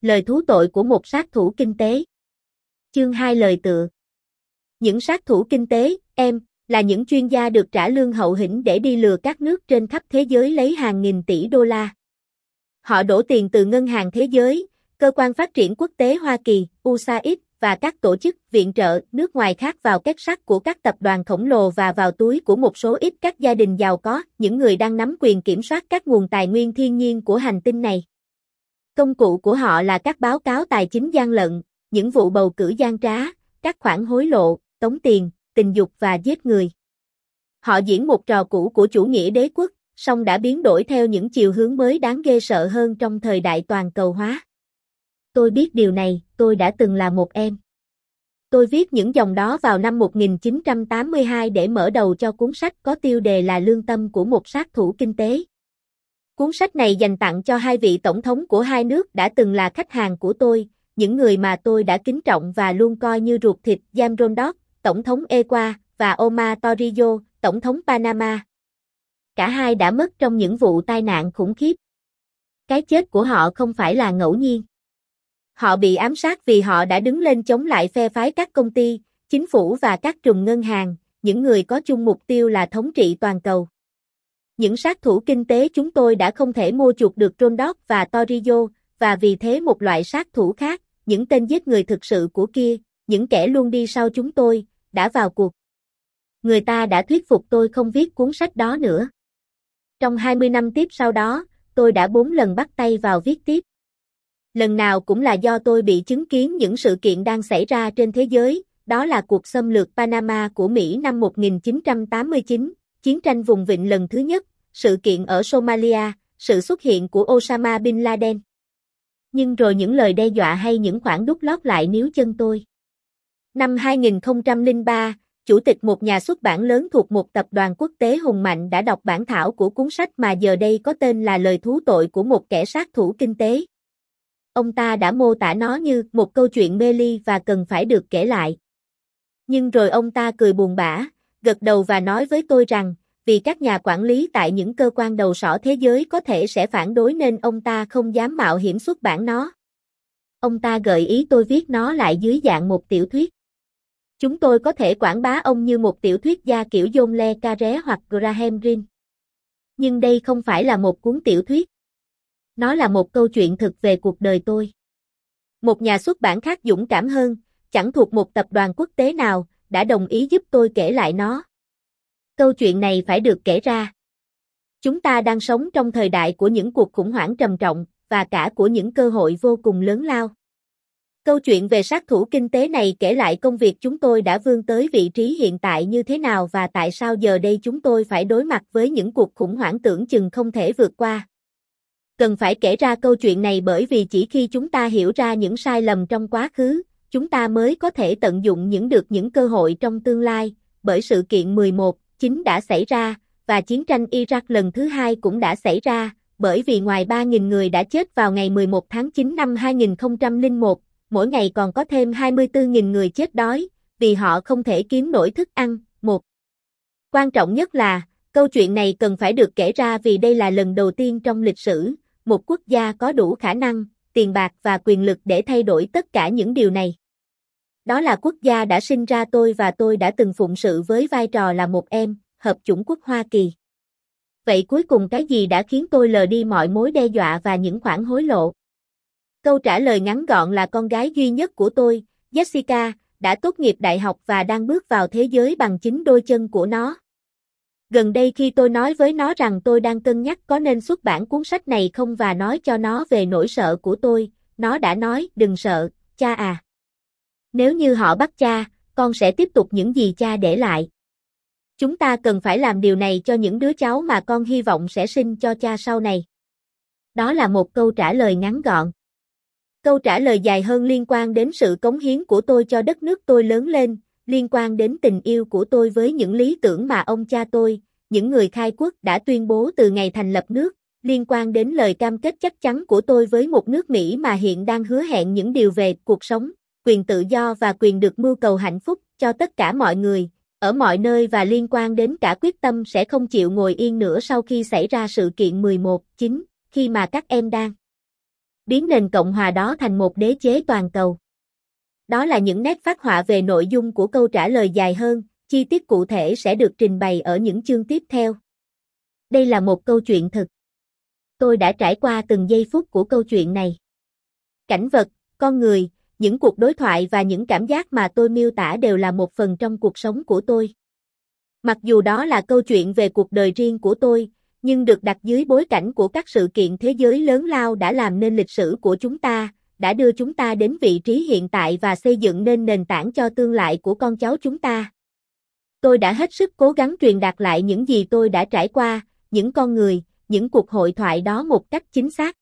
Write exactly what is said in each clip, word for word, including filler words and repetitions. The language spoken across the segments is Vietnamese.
Lời thú tội của một sát thủ kinh tế. Chương hai lời tựa. Những sát thủ kinh tế, em, là những chuyên gia được trả lương hậu hĩnh để đi lừa các nước trên khắp thế giới lấy hàng nghìn tỷ đô la. Họ đổ tiền từ Ngân hàng Thế giới, Cơ quan Phát triển Quốc tế Hoa Kỳ, u ét a i đê, và các tổ chức viện trợ nước ngoài khác vào két sắt của các tập đoàn khổng lồ và vào túi của một số ít các gia đình giàu có, những người đang nắm quyền kiểm soát các nguồn tài nguyên thiên nhiên của hành tinh này. Công cụ của họ là các báo cáo tài chính gian lận, những vụ bầu cử gian trá, các khoản hối lộ, tống tiền, tình dục và giết người. Họ diễn một trò cũ của chủ nghĩa đế quốc, song đã biến đổi theo những chiều hướng mới đáng ghê sợ hơn trong thời đại toàn cầu hóa. Tôi biết điều này, tôi đã từng là một em. Tôi viết những dòng đó vào năm một nghìn chín trăm tám mươi hai để mở đầu cho cuốn sách có tiêu đề là Lương tâm của một sát thủ kinh tế. Cuốn sách này dành tặng cho hai vị tổng thống của hai nước đã từng là khách hàng của tôi, những người mà tôi đã kính trọng và luôn coi như ruột thịt, James Rondot, tổng thống Ecuador, và Omar Torrijos, tổng thống Panama. Cả hai đã mất trong những vụ tai nạn khủng khiếp. Cái chết của họ không phải là ngẫu nhiên. Họ bị ám sát vì họ đã đứng lên chống lại phe phái các công ty, chính phủ và các trùm ngân hàng, những người có chung mục tiêu là thống trị toàn cầu. Những sát thủ kinh tế chúng tôi đã không thể mua chuộc được Rondot và Torrijos, và vì thế một loại sát thủ khác, những tên giết người thực sự của kia, những kẻ luôn đi sau chúng tôi, đã vào cuộc. Người ta đã thuyết phục tôi không viết cuốn sách đó nữa. Trong hai mươi năm tiếp sau đó, tôi đã bốn lần bắt tay vào viết tiếp. Lần nào cũng là do tôi bị chứng kiến những sự kiện đang xảy ra trên thế giới, đó là cuộc xâm lược Panama của Mỹ năm một nghìn chín trăm tám mươi chín, chiến tranh vùng vịnh lần thứ nhất, sự kiện ở Somalia, sự xuất hiện của Osama Bin Laden. Nhưng rồi những lời đe dọa hay những khoản đút lót lại níu chân tôi. Năm hai nghìn không trăm lẻ ba, chủ tịch một nhà xuất bản lớn thuộc một tập đoàn quốc tế hùng mạnh đã đọc bản thảo của cuốn sách mà giờ đây có tên là Lời thú tội của một kẻ sát thủ kinh tế. Ông ta đã mô tả nó như một câu chuyện mê ly và cần phải được kể lại. Nhưng rồi ông ta cười buồn bã, gật đầu và nói với tôi rằng, vì các nhà quản lý tại những cơ quan đầu sỏ thế giới có thể sẽ phản đối nên ông ta không dám mạo hiểm xuất bản nó. Ông ta gợi ý tôi viết nó lại dưới dạng một tiểu thuyết. Chúng tôi có thể quảng bá ông như một tiểu thuyết gia kiểu John le Carré hoặc Graham Greene. Nhưng đây không phải là một cuốn tiểu thuyết. Nó là một câu chuyện thực về cuộc đời tôi. Một nhà xuất bản khác dũng cảm hơn, chẳng thuộc một tập đoàn quốc tế nào, đã đồng ý giúp tôi kể lại nó. Câu chuyện này phải được kể ra. Chúng ta đang sống trong thời đại của những cuộc khủng hoảng trầm trọng, và cả của những cơ hội vô cùng lớn lao. Câu chuyện về sát thủ kinh tế này kể lại công việc chúng tôi đã vươn tới vị trí hiện tại như thế nào và tại sao giờ đây chúng tôi phải đối mặt với những cuộc khủng hoảng tưởng chừng không thể vượt qua. Cần phải kể ra câu chuyện này bởi vì chỉ khi chúng ta hiểu ra những sai lầm trong quá khứ, chúng ta mới có thể tận dụng những được những cơ hội trong tương lai, bởi sự kiện mười một chín đã xảy ra, và chiến tranh Iraq lần thứ hai cũng đã xảy ra, bởi vì ngoài ba nghìn người đã chết vào ngày mười một tháng chín năm hai nghìn không trăm lẻ một, mỗi ngày còn có thêm hai mươi tư nghìn người chết đói, vì họ không thể kiếm nổi thức ăn. Một. Quan trọng nhất là, câu chuyện này cần phải được kể ra vì đây là lần đầu tiên trong lịch sử, một quốc gia có đủ khả năng, tiền bạc và quyền lực để thay đổi tất cả những điều này. Đó là quốc gia đã sinh ra tôi và tôi đã từng phụng sự với vai trò là một em, hợp chủng quốc Hoa Kỳ. Vậy cuối cùng cái gì đã khiến tôi lờ đi mọi mối đe dọa và những khoản hối lộ? Câu trả lời ngắn gọn là con gái duy nhất của tôi, Jessica, đã tốt nghiệp đại học và đang bước vào thế giới bằng chính đôi chân của nó. Gần đây khi tôi nói với nó rằng tôi đang cân nhắc có nên xuất bản cuốn sách này không và nói cho nó về nỗi sợ của tôi, nó đã nói, đừng sợ, cha à. Nếu như họ bắt cha, con sẽ tiếp tục những gì cha để lại. Chúng ta cần phải làm điều này cho những đứa cháu mà con hy vọng sẽ sinh cho cha sau này. Đó là một câu trả lời ngắn gọn. Câu trả lời dài hơn liên quan đến sự cống hiến của tôi cho đất nước tôi lớn lên, liên quan đến tình yêu của tôi với những lý tưởng mà ông cha tôi, những người khai quốc đã tuyên bố từ ngày thành lập nước, liên quan đến lời cam kết chắc chắn của tôi với một nước Mỹ mà hiện đang hứa hẹn những điều về cuộc sống, quyền tự do và quyền được mưu cầu hạnh phúc cho tất cả mọi người, ở mọi nơi và liên quan đến cả quyết tâm sẽ không chịu ngồi yên nữa sau khi xảy ra sự kiện mười một chín, khi mà các em đang biến nền Cộng hòa đó thành một đế chế toàn cầu. Đó là những nét phác họa về nội dung của câu trả lời dài hơn, chi tiết cụ thể sẽ được trình bày ở những chương tiếp theo. Đây là một câu chuyện thực. Tôi đã trải qua từng giây phút của câu chuyện này. Cảnh vật, con người, những cuộc đối thoại và những cảm giác mà tôi miêu tả đều là một phần trong cuộc sống của tôi. Mặc dù đó là câu chuyện về cuộc đời riêng của tôi, nhưng được đặt dưới bối cảnh của các sự kiện thế giới lớn lao đã làm nên lịch sử của chúng ta, đã đưa chúng ta đến vị trí hiện tại và xây dựng nên nền tảng cho tương lai của con cháu chúng ta. Tôi đã hết sức cố gắng truyền đạt lại những gì tôi đã trải qua, những con người, những cuộc hội thoại đó một cách chính xác.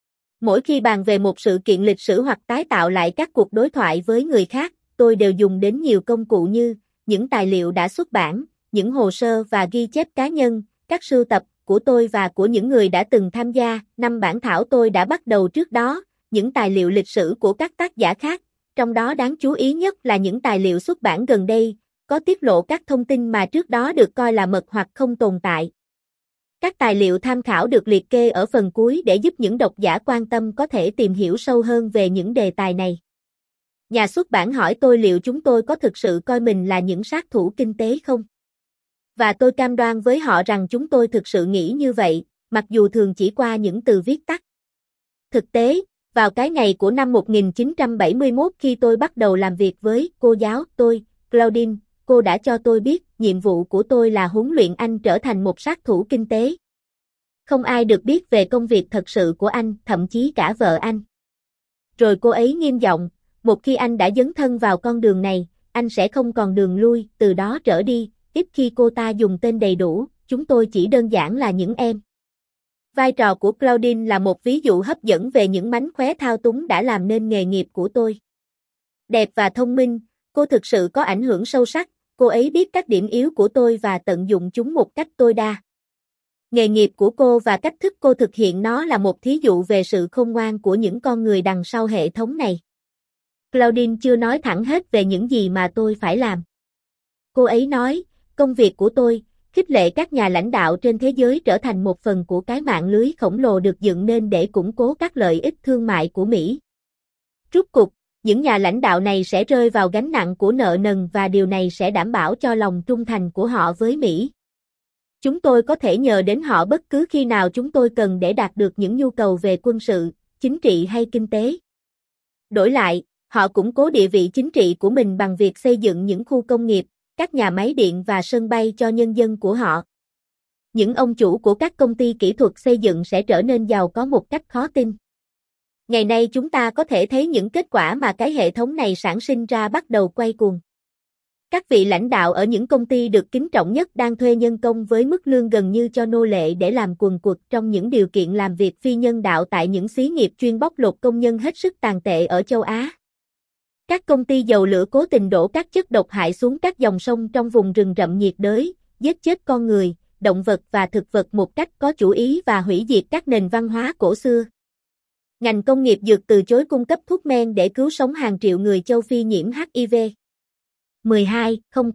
Mỗi khi bàn về một sự kiện lịch sử hoặc tái tạo lại các cuộc đối thoại với người khác, tôi đều dùng đến nhiều công cụ như những tài liệu đã xuất bản, những hồ sơ và ghi chép cá nhân, các sưu tập của tôi và của những người đã từng tham gia. Năm bản thảo tôi đã bắt đầu trước đó, những tài liệu lịch sử của các tác giả khác, trong đó đáng chú ý nhất là những tài liệu xuất bản gần đây, có tiết lộ các thông tin mà trước đó được coi là mật hoặc không tồn tại. Các tài liệu tham khảo được liệt kê ở phần cuối để giúp những độc giả quan tâm có thể tìm hiểu sâu hơn về những đề tài này. Nhà xuất bản hỏi tôi liệu chúng tôi có thực sự coi mình là những sát thủ kinh tế không? Và tôi cam đoan với họ rằng chúng tôi thực sự nghĩ như vậy, mặc dù thường chỉ qua những từ viết tắt. Thực tế, vào cái ngày của năm một nghìn chín trăm bảy mươi mốt khi tôi bắt đầu làm việc với cô giáo tôi, Claudine, cô đã cho tôi biết nhiệm vụ của tôi là huấn luyện anh trở thành một sát thủ kinh tế. Không ai được biết về công việc thật sự của anh, thậm chí cả vợ anh. Rồi cô ấy nghiêm giọng, một khi anh đã dấn thân vào con đường này, anh sẽ không còn đường lui, từ đó trở đi, ít khi cô ta dùng tên đầy đủ, chúng tôi chỉ đơn giản là những em. Vai trò của Claudine là một ví dụ hấp dẫn về những mánh khóe thao túng đã làm nên nghề nghiệp của tôi. Đẹp và thông minh, cô thực sự có ảnh hưởng sâu sắc, cô ấy biết các điểm yếu của tôi và tận dụng chúng một cách tối đa. Nghề nghiệp của cô và cách thức cô thực hiện nó là một thí dụ về sự khôn ngoan của những con người đằng sau hệ thống này. Claudine chưa nói thẳng hết về những gì mà tôi phải làm. Cô ấy nói, công việc của tôi, khích lệ các nhà lãnh đạo trên thế giới trở thành một phần của cái mạng lưới khổng lồ được dựng nên để củng cố các lợi ích thương mại của Mỹ. Rút cục, những nhà lãnh đạo này sẽ rơi vào gánh nặng của nợ nần và điều này sẽ đảm bảo cho lòng trung thành của họ với Mỹ. Chúng tôi có thể nhờ đến họ bất cứ khi nào chúng tôi cần để đạt được những nhu cầu về quân sự, chính trị hay kinh tế. Đổi lại, họ củng cố địa vị chính trị của mình bằng việc xây dựng những khu công nghiệp, các nhà máy điện và sân bay cho nhân dân của họ. Những ông chủ của các công ty kỹ thuật xây dựng sẽ trở nên giàu có một cách khó tin. Ngày nay chúng ta có thể thấy những kết quả mà cái hệ thống này sản sinh ra bắt đầu quay cuồng. Các vị lãnh đạo ở những công ty được kính trọng nhất đang thuê nhân công với mức lương gần như cho nô lệ để làm quần quật trong những điều kiện làm việc phi nhân đạo tại những xí nghiệp chuyên bóc lột công nhân hết sức tàn tệ ở châu Á. Các công ty dầu lửa cố tình đổ các chất độc hại xuống các dòng sông trong vùng rừng rậm nhiệt đới, giết chết con người, động vật và thực vật một cách có chủ ý và hủy diệt các nền văn hóa cổ xưa. Ngành công nghiệp dược từ chối cung cấp thuốc men để cứu sống hàng triệu người châu Phi nhiễm H I V. mười hai nghìn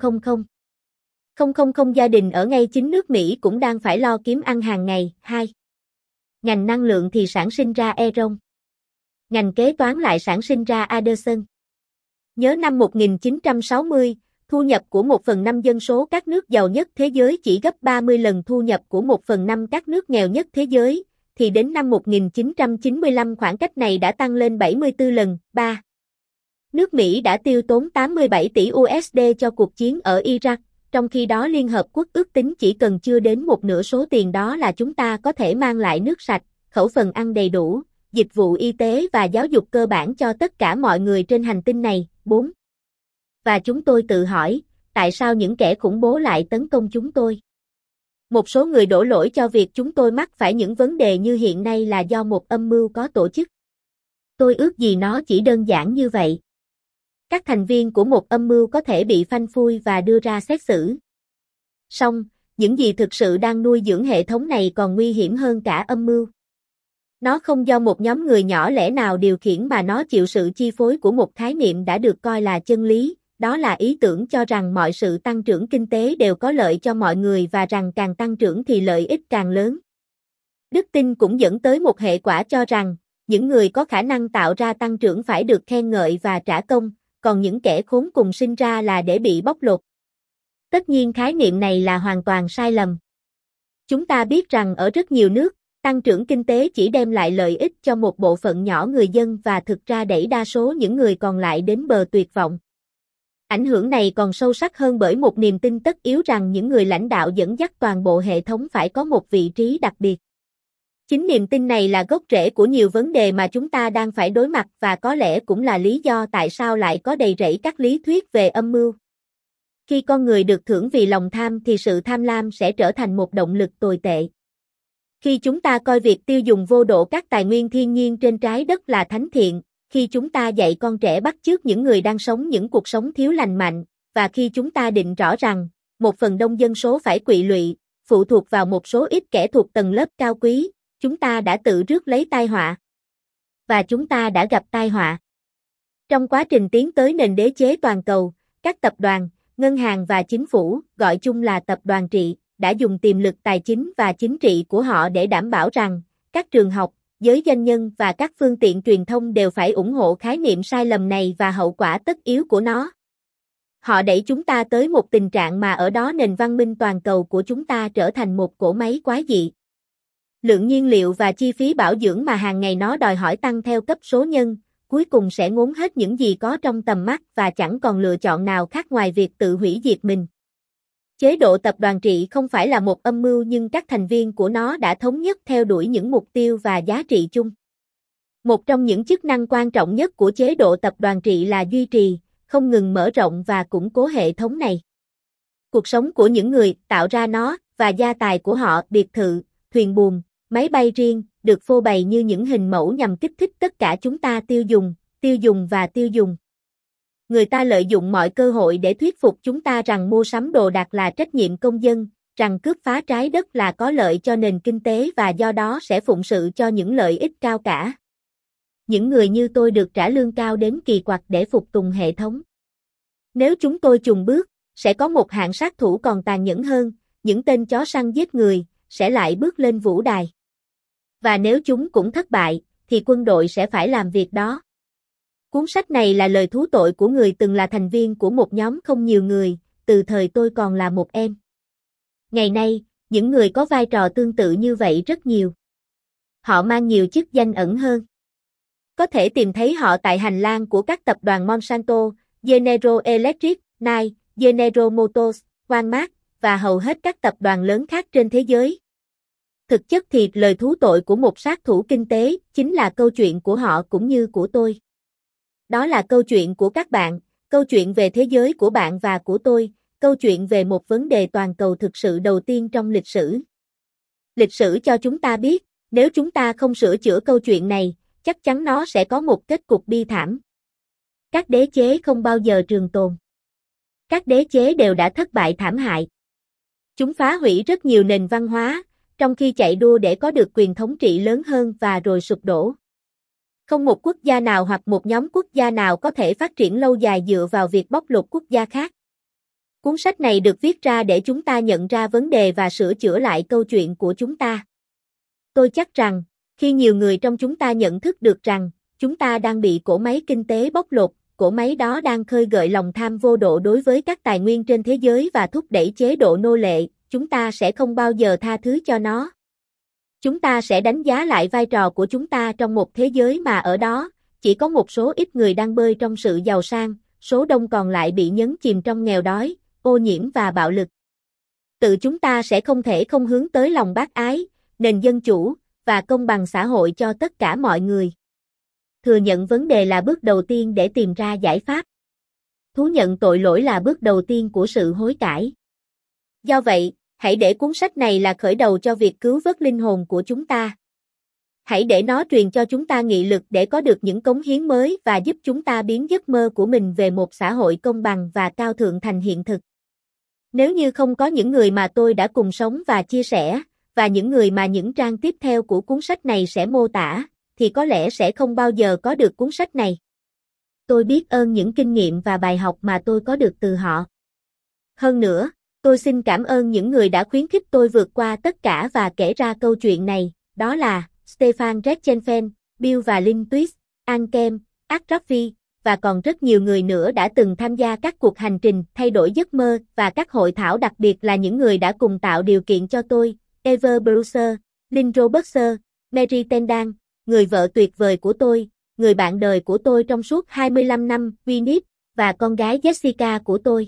gia đình ở ngay chính nước Mỹ cũng đang phải lo kiếm ăn hàng ngày. hai. Ngành năng lượng thì sản sinh ra Enron. Ngành kế toán lại sản sinh ra Anderson. Nhớ năm một nghìn chín trăm sáu mươi, thu nhập của một phần năm dân số các nước giàu nhất thế giới chỉ gấp ba mươi lần thu nhập của một phần năm các nước nghèo nhất thế giới, thì đến năm một nghìn chín trăm chín mươi lăm khoảng cách này đã tăng lên bảy mươi tư lần. ba. Nước Mỹ đã tiêu tốn tám mươi bảy tỷ u ét đê cho cuộc chiến ở Iraq, trong khi đó Liên Hợp Quốc ước tính chỉ cần chưa đến một nửa số tiền đó là chúng ta có thể mang lại nước sạch, khẩu phần ăn đầy đủ, dịch vụ y tế và giáo dục cơ bản cho tất cả mọi người trên hành tinh này. bốn. Và chúng tôi tự hỏi, tại sao những kẻ khủng bố lại tấn công chúng tôi? Một số người đổ lỗi cho việc chúng tôi mắc phải những vấn đề như hiện nay là do một âm mưu có tổ chức. Tôi ước gì nó chỉ đơn giản như vậy. Các thành viên của một âm mưu có thể bị phanh phui và đưa ra xét xử. Song, những gì thực sự đang nuôi dưỡng hệ thống này còn nguy hiểm hơn cả âm mưu. Nó không do một nhóm người nhỏ lẻ nào điều khiển mà nó chịu sự chi phối của một khái niệm đã được coi là chân lý, đó là ý tưởng cho rằng mọi sự tăng trưởng kinh tế đều có lợi cho mọi người và rằng càng tăng trưởng thì lợi ích càng lớn. Đức tin cũng dẫn tới một hệ quả cho rằng, những người có khả năng tạo ra tăng trưởng phải được khen ngợi và trả công, còn những kẻ khốn cùng sinh ra là để bị bóc lột. Tất nhiên khái niệm này là hoàn toàn sai lầm. Chúng ta biết rằng ở rất nhiều nước, tăng trưởng kinh tế chỉ đem lại lợi ích cho một bộ phận nhỏ người dân và thực ra đẩy đa số những người còn lại đến bờ tuyệt vọng. Ảnh hưởng này còn sâu sắc hơn bởi một niềm tin tất yếu rằng những người lãnh đạo dẫn dắt toàn bộ hệ thống phải có một vị trí đặc biệt. Chính niềm tin này là gốc rễ của nhiều vấn đề mà chúng ta đang phải đối mặt và có lẽ cũng là lý do tại sao lại có đầy rẫy các lý thuyết về âm mưu. Khi con người được thưởng vì lòng tham thì sự tham lam sẽ trở thành một động lực tồi tệ. Khi chúng ta coi việc tiêu dùng vô độ các tài nguyên thiên nhiên trên trái đất là thánh thiện, khi chúng ta dạy con trẻ bắt chước những người đang sống những cuộc sống thiếu lành mạnh, và khi chúng ta định rõ rằng, một phần đông dân số phải quỵ lụy, phụ thuộc vào một số ít kẻ thuộc tầng lớp cao quý, chúng ta đã tự rước lấy tai họa. Và chúng ta đã gặp tai họa. Trong quá trình tiến tới nền đế chế toàn cầu, các tập đoàn, ngân hàng và chính phủ, gọi chung là tập đoàn trị, đã dùng tiềm lực tài chính và chính trị của họ để đảm bảo rằng, các trường học, giới doanh nhân và các phương tiện truyền thông đều phải ủng hộ khái niệm sai lầm này và hậu quả tất yếu của nó. Họ đẩy chúng ta tới một tình trạng mà ở đó nền văn minh toàn cầu của chúng ta trở thành một cỗ máy quái dị. Lượng nhiên liệu và chi phí bảo dưỡng mà hàng ngày nó đòi hỏi tăng theo cấp số nhân, cuối cùng sẽ ngốn hết những gì có trong tầm mắt và chẳng còn lựa chọn nào khác ngoài việc tự hủy diệt mình. Chế độ tập đoàn trị không phải là một âm mưu nhưng các thành viên của nó đã thống nhất theo đuổi những mục tiêu và giá trị chung. Một trong những chức năng quan trọng nhất của chế độ tập đoàn trị là duy trì, không ngừng mở rộng và củng cố hệ thống này. Cuộc sống của những người tạo ra nó và gia tài của họ, biệt thự, thuyền buồm, máy bay riêng, được phô bày như những hình mẫu nhằm kích thích tất cả chúng ta tiêu dùng, tiêu dùng và tiêu dùng. Người ta lợi dụng mọi cơ hội để thuyết phục chúng ta rằng mua sắm đồ đạc là trách nhiệm công dân, rằng cướp phá trái đất là có lợi cho nền kinh tế và do đó sẽ phụng sự cho những lợi ích cao cả. Những người như tôi được trả lương cao đến kỳ quặc để phục tùng hệ thống. Nếu chúng tôi chùn bước, sẽ có một hạng sát thủ còn tàn nhẫn hơn, những tên chó săn giết người, sẽ lại bước lên vũ đài. Và nếu chúng cũng thất bại, thì quân đội sẽ phải làm việc đó. Cuốn sách này là lời thú tội của người từng là thành viên của một nhóm không nhiều người, từ thời tôi còn là một em. Ngày nay, những người có vai trò tương tự như vậy rất nhiều. Họ mang nhiều chức danh ẩn hơn. Có thể tìm thấy họ tại hành lang của các tập đoàn Monsanto, General Electric, Nike, General Motors, Walmart và hầu hết các tập đoàn lớn khác trên thế giới. Thực chất thì lời thú tội của một sát thủ kinh tế chính là câu chuyện của họ cũng như của tôi. Đó là câu chuyện của các bạn, câu chuyện về thế giới của bạn và của tôi, câu chuyện về một vấn đề toàn cầu thực sự đầu tiên trong lịch sử. Lịch sử cho chúng ta biết, nếu chúng ta không sửa chữa câu chuyện này, chắc chắn nó sẽ có một kết cục bi thảm. Các đế chế không bao giờ trường tồn. Các đế chế đều đã thất bại thảm hại. Chúng phá hủy rất nhiều nền văn hóa, trong khi chạy đua để có được quyền thống trị lớn hơn và rồi sụp đổ. Không một quốc gia nào hoặc một nhóm quốc gia nào có thể phát triển lâu dài dựa vào việc bóc lột quốc gia khác. Cuốn sách này được viết ra để chúng ta nhận ra vấn đề và sửa chữa lại câu chuyện của chúng ta. Tôi chắc rằng, khi nhiều người trong chúng ta nhận thức được rằng, chúng ta đang bị cỗ máy kinh tế bóc lột, cỗ máy đó đang khơi gợi lòng tham vô độ đối với các tài nguyên trên thế giới và thúc đẩy chế độ nô lệ, chúng ta sẽ không bao giờ tha thứ cho nó. Chúng ta sẽ đánh giá lại vai trò của chúng ta trong một thế giới mà ở đó, chỉ có một số ít người đang bơi trong sự giàu sang, số đông còn lại bị nhấn chìm trong nghèo đói, ô nhiễm và bạo lực. Tự chúng ta sẽ không thể không hướng tới lòng bác ái, nền dân chủ, và công bằng xã hội cho tất cả mọi người. Thừa nhận vấn đề là bước đầu tiên để tìm ra giải pháp. Thú nhận tội lỗi là bước đầu tiên của sự hối cải. Do vậy, hãy để cuốn sách này là khởi đầu cho việc cứu vớt linh hồn của chúng ta. Hãy để nó truyền cho chúng ta nghị lực để có được những cống hiến mới và giúp chúng ta biến giấc mơ của mình về một xã hội công bằng và cao thượng thành hiện thực. Nếu như không có những người mà tôi đã cùng sống và chia sẻ, và những người mà những trang tiếp theo của cuốn sách này sẽ mô tả, thì có lẽ sẽ không bao giờ có được cuốn sách này. Tôi biết ơn những kinh nghiệm và bài học mà tôi có được từ họ. Hơn nữa, tôi xin cảm ơn những người đã khuyến khích tôi vượt qua tất cả và kể ra câu chuyện này, đó là Stefan Rentgenfen, Bill và Linh Twist, Ankem, Akrafy, và còn rất nhiều người nữa đã từng tham gia các cuộc hành trình thay đổi giấc mơ và các hội thảo, đặc biệt là những người đã cùng tạo điều kiện cho tôi, Eva Brewster, Lynn Robertson, Mary Tendang, người vợ tuyệt vời của tôi, người bạn đời của tôi trong suốt hai mươi lăm năm, Winnie, và con gái Jessica của tôi.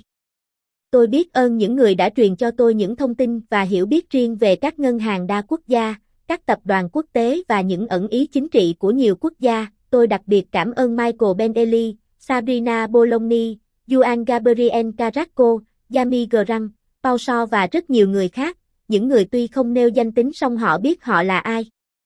Tôi biết ơn những người đã truyền cho tôi những thông tin và hiểu biết riêng về các ngân hàng đa quốc gia, các tập đoàn quốc tế và những ẩn ý chính trị của nhiều quốc gia. Tôi đặc biệt cảm ơn Michael Benelli, Sabrina Bologni, Juan Gabriel Carrasco, Yami Grant, Paul Shaw và rất nhiều người khác, những người tuy không nêu danh tính song họ biết họ là ai.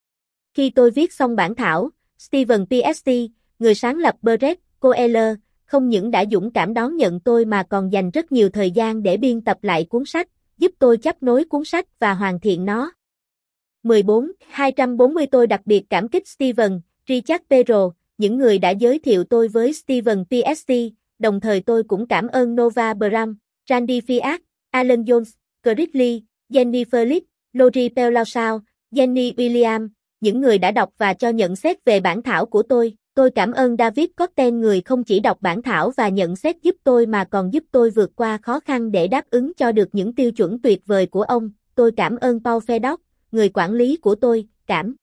Khi tôi viết xong bản thảo, Stephen pê ét tê, người sáng lập Brett Coelho, không những đã dũng cảm đón nhận tôi mà còn dành rất nhiều thời gian để biên tập lại cuốn sách, giúp tôi chấp nối cuốn sách và hoàn thiện nó. mười bốn, hai trăm bốn mươi Tôi đặc biệt cảm kích Stephen, Richard Perro, những người đã giới thiệu tôi với Stephen pê ét tê, đồng thời tôi cũng cảm ơn Nova Bram, Randy Fiat, Alan Jones, Chris Lee, Jenny Felix, Lori Peulausau, Jenny William, những người đã đọc và cho nhận xét về bản thảo của tôi. Tôi cảm ơn David Cotten, người không chỉ đọc bản thảo và nhận xét giúp tôi mà còn giúp tôi vượt qua khó khăn để đáp ứng cho được những tiêu chuẩn tuyệt vời của ông. Tôi cảm ơn Paul Fedock, người quản lý của tôi. Cảm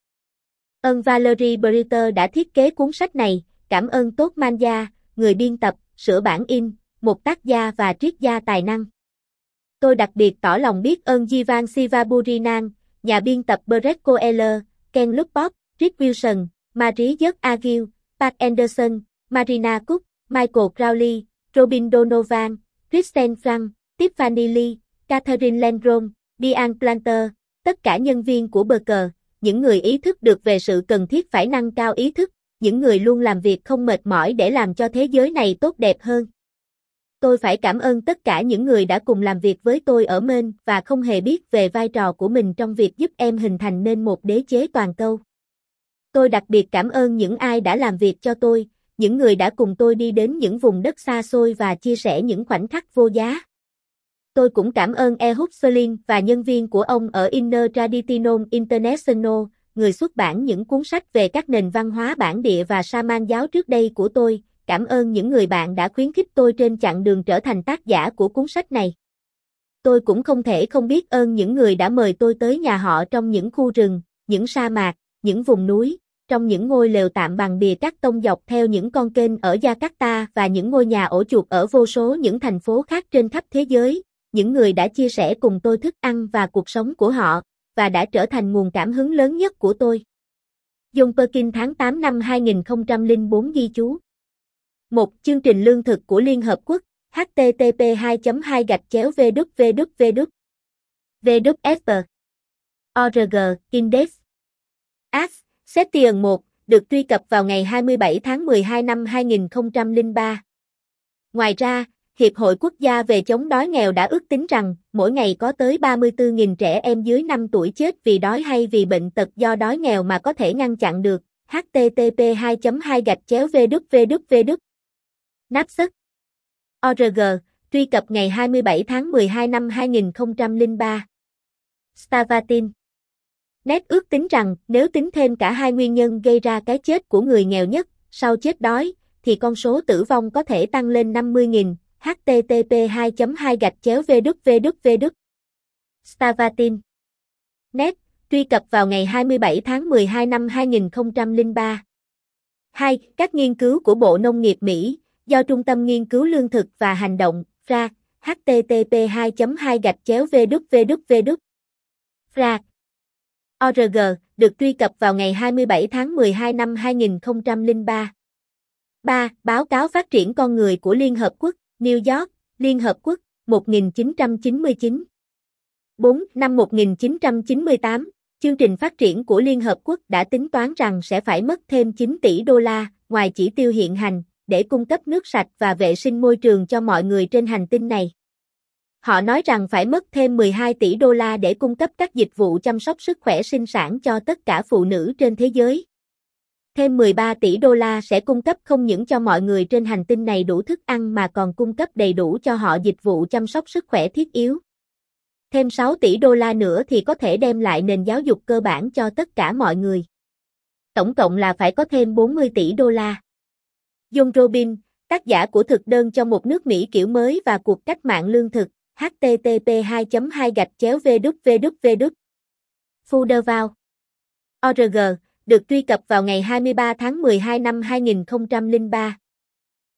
ơn Valerie Britter đã thiết kế cuốn sách này. Cảm ơn Todd Manja, người biên tập, sửa bản in, một tác gia và triết gia tài năng. Tôi đặc biệt tỏ lòng biết ơn Jivan Sivaburinan, nhà biên tập Brett Coelho, Ken Lupop, Rick Wilson, Marie Agil, Pat Anderson, Marina Cook, Michael Crowley, Robin Donovan, Kristen Frank, Tiffany Lee, Catherine Landrum, Diane Planter, tất cả nhân viên của Berker, những người ý thức được về sự cần thiết phải nâng cao ý thức, những người luôn làm việc không mệt mỏi để làm cho thế giới này tốt đẹp hơn. Tôi phải cảm ơn tất cả những người đã cùng làm việc với tôi ở Maine và không hề biết về vai trò của mình trong việc giúp em hình thành nên một đế chế toàn cầu. Tôi đặc biệt cảm ơn những ai đã làm việc cho tôi, những người đã cùng tôi đi đến những vùng đất xa xôi và chia sẻ những khoảnh khắc vô giá. Tôi cũng cảm ơn Ehud Selin và nhân viên của ông ở Inner Traditionum International, người xuất bản những cuốn sách về các nền văn hóa bản địa và Saman giáo trước đây của tôi. Cảm ơn những người bạn đã khuyến khích tôi trên chặng đường trở thành tác giả của cuốn sách này. Tôi cũng không thể không biết ơn những người đã mời tôi tới nhà họ trong những khu rừng, những sa mạc, những vùng núi, trong những ngôi lều tạm bằng bìa cắt tông dọc theo những con kênh ở Jakarta và những ngôi nhà ổ chuột ở vô số những thành phố khác trên khắp thế giới, những người đã chia sẻ cùng tôi thức ăn và cuộc sống của họ, và đã trở thành nguồn cảm hứng lớn nhất của tôi. John Perkins tháng tám năm hai nghìn không trăm lẻ bốn ghi chú. một. Chương trình lương thực của Liên Hợp Quốc, h t t p hai chấm hai gạch chéo v w w w v w s org Index Act Section một, được truy cập vào ngày hai mươi bảy tháng mười hai năm hai nghìn không trăm lẻ ba. Ngoài ra, Hiệp hội Quốc gia về chống đói nghèo đã ước tính rằng, mỗi ngày có tới ba mươi tư nghìn trẻ em dưới năm tuổi chết vì đói hay vì bệnh tật do đói nghèo mà có thể ngăn chặn được. h t t p hai chấm hai gạch chéo v w w w Napsuc org, truy cập ngày hai mươi bảy tháng mười hai năm hai nghìn không trăm lẻ ba. Stavatin Net ước tính rằng, nếu tính thêm cả hai nguyên nhân gây ra cái chết của người nghèo nhất, sau chết đói, thì con số tử vong có thể tăng lên năm mươi nghìn. h t t p hai chấm hai gạch chéo v w w w Stavatin Net, truy cập vào ngày hai mươi bảy tháng mười hai năm hai nghìn không trăm lẻ ba. hai. Các nghiên cứu của Bộ Nông nghiệp Mỹ, do Trung tâm Nghiên cứu Lương thực và Hành động, ép a rờ, h t t p hai chấm hai gạch chéo v w w w ép a rờ org, được truy cập vào ngày hai mươi bảy tháng mười hai năm hai nghìn không trăm lẻ ba. ba. Báo cáo phát triển con người của Liên Hợp Quốc, New York, Liên Hợp Quốc, một nghìn chín trăm chín mươi chín. bốn. Năm một nghìn chín trăm chín mươi tám, chương trình phát triển của Liên Hợp Quốc đã tính toán rằng sẽ phải mất thêm chín tỷ đô la, ngoài chỉ tiêu hiện hành, để cung cấp nước sạch và vệ sinh môi trường cho mọi người trên hành tinh này. Họ nói rằng phải mất thêm mười hai tỷ đô la để cung cấp các dịch vụ chăm sóc sức khỏe sinh sản cho tất cả phụ nữ trên thế giới. Thêm mười ba tỷ đô la sẽ cung cấp không những cho mọi người trên hành tinh này đủ thức ăn mà còn cung cấp đầy đủ cho họ dịch vụ chăm sóc sức khỏe thiết yếu. Thêm sáu tỷ đô la nữa thì có thể đem lại nền giáo dục cơ bản cho tất cả mọi người. tổng cộng là phải có thêm bốn mươi tỷ đô la. John Robin, tác giả của thực đơn cho một nước Mỹ kiểu mới và cuộc cách mạng lương thực, h t t p hai chấm hai gạch chéo v w w w Foodervao chấm org, được truy cập vào ngày hai mươi ba tháng mười hai năm hai nghìn không trăm lẻ ba.